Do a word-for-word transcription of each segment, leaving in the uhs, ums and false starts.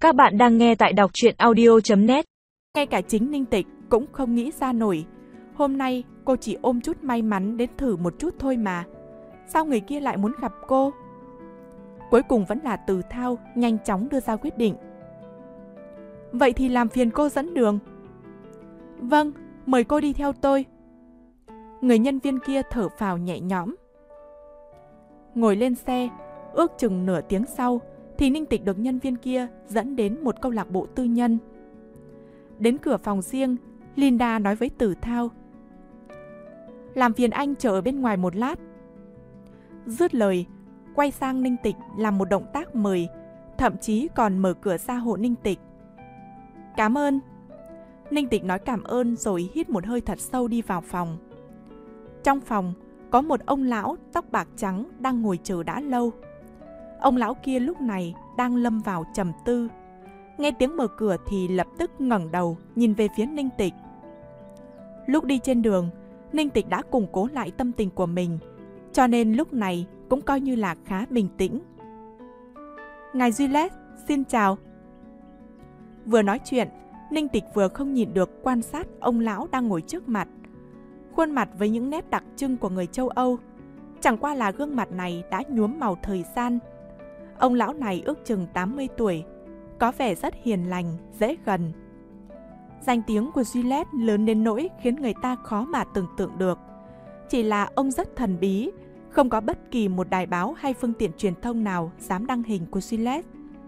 Các bạn đang nghe tại đọc truyện audio chấm net. Ngay cả chính Ninh Tịch cũng không nghĩ ra nổi. Hôm nay cô chỉ ôm chút may mắn đến thử một chút thôi mà. Sao người kia lại muốn gặp cô? Cuối cùng vẫn là Từ Thao nhanh chóng đưa ra quyết định. Vậy thì làm phiền cô dẫn đường. Vâng, mời cô đi theo tôi. Người nhân viên kia thở phào nhẹ nhõm. Ngồi lên xe, ước chừng nửa tiếng sau thì Ninh Tịch được nhân viên kia dẫn đến một câu lạc bộ tư nhân. Đến cửa phòng riêng, Linda nói với Từ Thao: làm phiền anh chờ ở bên ngoài một lát. Dứt lời, quay sang Ninh Tịch làm một động tác mời, thậm chí còn mở cửa ra hộ Ninh Tịch. Cảm ơn. Ninh Tịch nói cảm ơn rồi hít một hơi thật sâu đi vào phòng. Trong phòng, có một ông lão tóc bạc trắng đang ngồi chờ đã lâu. Ông lão kia lúc này đang lâm vào trầm tư. Nghe tiếng mở cửa thì lập tức ngẩng đầu nhìn về phía Ninh Tịch. Lúc đi trên đường, Ninh Tịch đã củng cố lại tâm tình của mình, cho nên lúc này cũng coi như là khá bình tĩnh. Ngài Juliet, xin chào. Vừa nói chuyện, Ninh Tịch vừa không nhịn được quan sát ông lão đang ngồi trước mặt. Khuôn mặt với những nét đặc trưng của người châu Âu, chẳng qua là gương mặt này đã nhuốm màu thời gian. Ông lão này ước chừng tám mươi tuổi, có vẻ rất hiền lành, dễ gần. Danh tiếng của Juliet lớn đến nỗi khiến người ta khó mà tưởng tượng được. Chỉ là ông rất thần bí, không có bất kỳ một đài báo hay phương tiện truyền thông nào dám đăng hình của Juliet.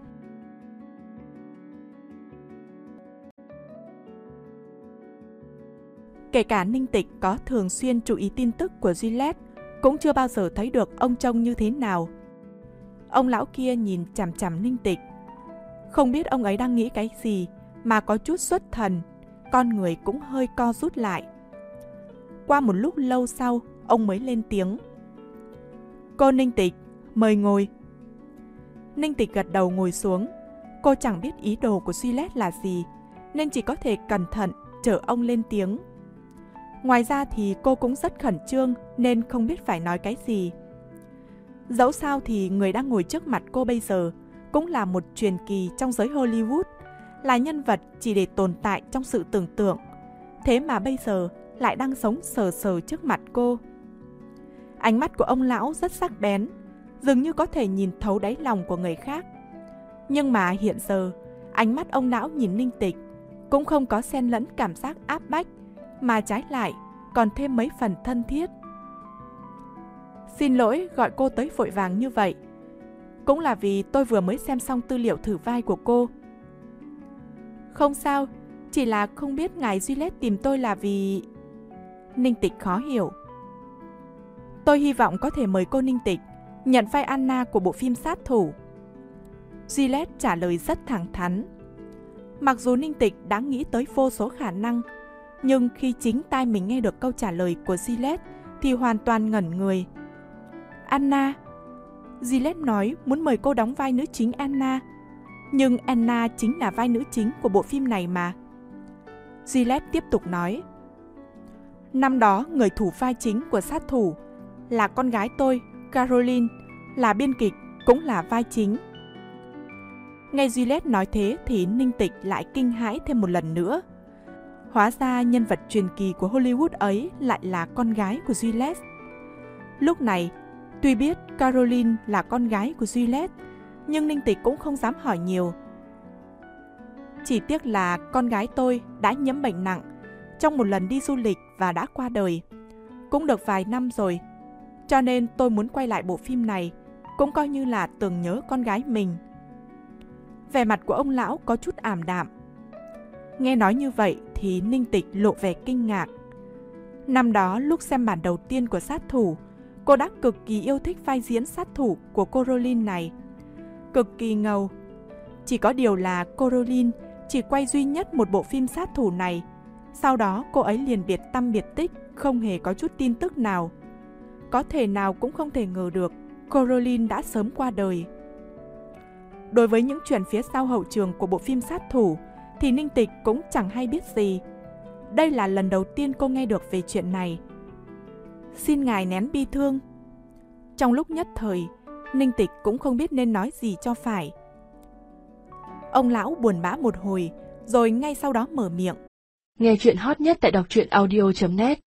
Kể cả Ninh Tịch có thường xuyên chú ý tin tức của Juliet, cũng chưa bao giờ thấy được ông trông như thế nào. Ông lão kia nhìn chằm chằm Ninh Tịch. Không biết ông ấy đang nghĩ cái gì mà có chút xuất thần, con người cũng hơi co rút lại. Qua một lúc lâu sau, ông mới lên tiếng. Cô Ninh Tịch, mời ngồi. Ninh Tịch gật đầu ngồi xuống. Cô chẳng biết ý đồ của Juliet là gì, nên chỉ có thể cẩn thận chờ ông lên tiếng. Ngoài ra thì cô cũng rất khẩn trương nên không biết phải nói cái gì. Dẫu sao thì người đang ngồi trước mặt cô bây giờ cũng là một truyền kỳ trong giới Hollywood, là nhân vật chỉ để tồn tại trong sự tưởng tượng. Thế mà bây giờ lại đang sống sờ sờ trước mặt cô. Ánh mắt của ông lão rất sắc bén, dường như có thể nhìn thấu đáy lòng của người khác. Nhưng mà hiện giờ, ánh mắt ông lão nhìn Ninh Tịch cũng không có xen lẫn cảm giác áp bách, mà trái lại còn thêm mấy phần thân thiết. Xin lỗi gọi cô tới vội vàng như vậy. Cũng là vì tôi vừa mới xem xong tư liệu thử vai của cô. Không sao, chỉ là không biết ngài Juliet tìm tôi là vì... Ninh Tịch khó hiểu. Tôi hy vọng có thể mời cô Ninh Tịch nhận vai Anna của bộ phim Sát Thủ. Juliet trả lời rất thẳng thắn. Mặc dù Ninh Tịch đã nghĩ tới vô số khả năng, nhưng khi chính tai mình nghe được câu trả lời của Juliet thì hoàn toàn ngẩn người. Anna. Juliet nói muốn mời cô đóng vai nữ chính Anna. Nhưng Anna chính là vai nữ chính của bộ phim này mà. Juliet tiếp tục nói. Năm đó người thủ vai chính của Sát Thủ là con gái tôi, Caroline, là biên kịch, cũng là vai chính. Nghe Juliet nói thế thì Ninh Tịch lại kinh hãi thêm một lần nữa. Hóa ra nhân vật truyền kỳ của Hollywood ấy lại là con gái của Juliet. Lúc này, tuy biết Caroline là con gái của Juliet, nhưng Ninh Tịch cũng không dám hỏi nhiều. Chỉ tiếc là con gái tôi đã nhiễm bệnh nặng trong một lần đi du lịch và đã qua đời. Cũng được vài năm rồi, cho nên tôi muốn quay lại bộ phim này, cũng coi như là tưởng nhớ con gái mình. Vẻ mặt của ông lão có chút ảm đạm. Nghe nói như vậy thì Ninh Tịch lộ vẻ kinh ngạc. Năm đó lúc xem bản đầu tiên của Sát Thủ, cô đã cực kỳ yêu thích vai diễn sát thủ của Caroline này. Cực kỳ ngầu. Chỉ có điều là Caroline chỉ quay duy nhất một bộ phim sát thủ này. Sau đó cô ấy liền biệt tăm biệt tích, không hề có chút tin tức nào. Có thể nào cũng không thể ngờ được Caroline đã sớm qua đời. Đối với những chuyện phía sau hậu trường của bộ phim Sát Thủ thì Ninh Tịch cũng chẳng hay biết gì. Đây là lần đầu tiên cô nghe được về chuyện này. Xin ngài nén bi thương. Trong lúc nhất thời, Ninh Tịch cũng không biết nên nói gì cho phải. Ông lão buồn bã một hồi, rồi ngay sau đó mở miệng. Nghe chuyện hot nhất tại đọc truyện audio chấm net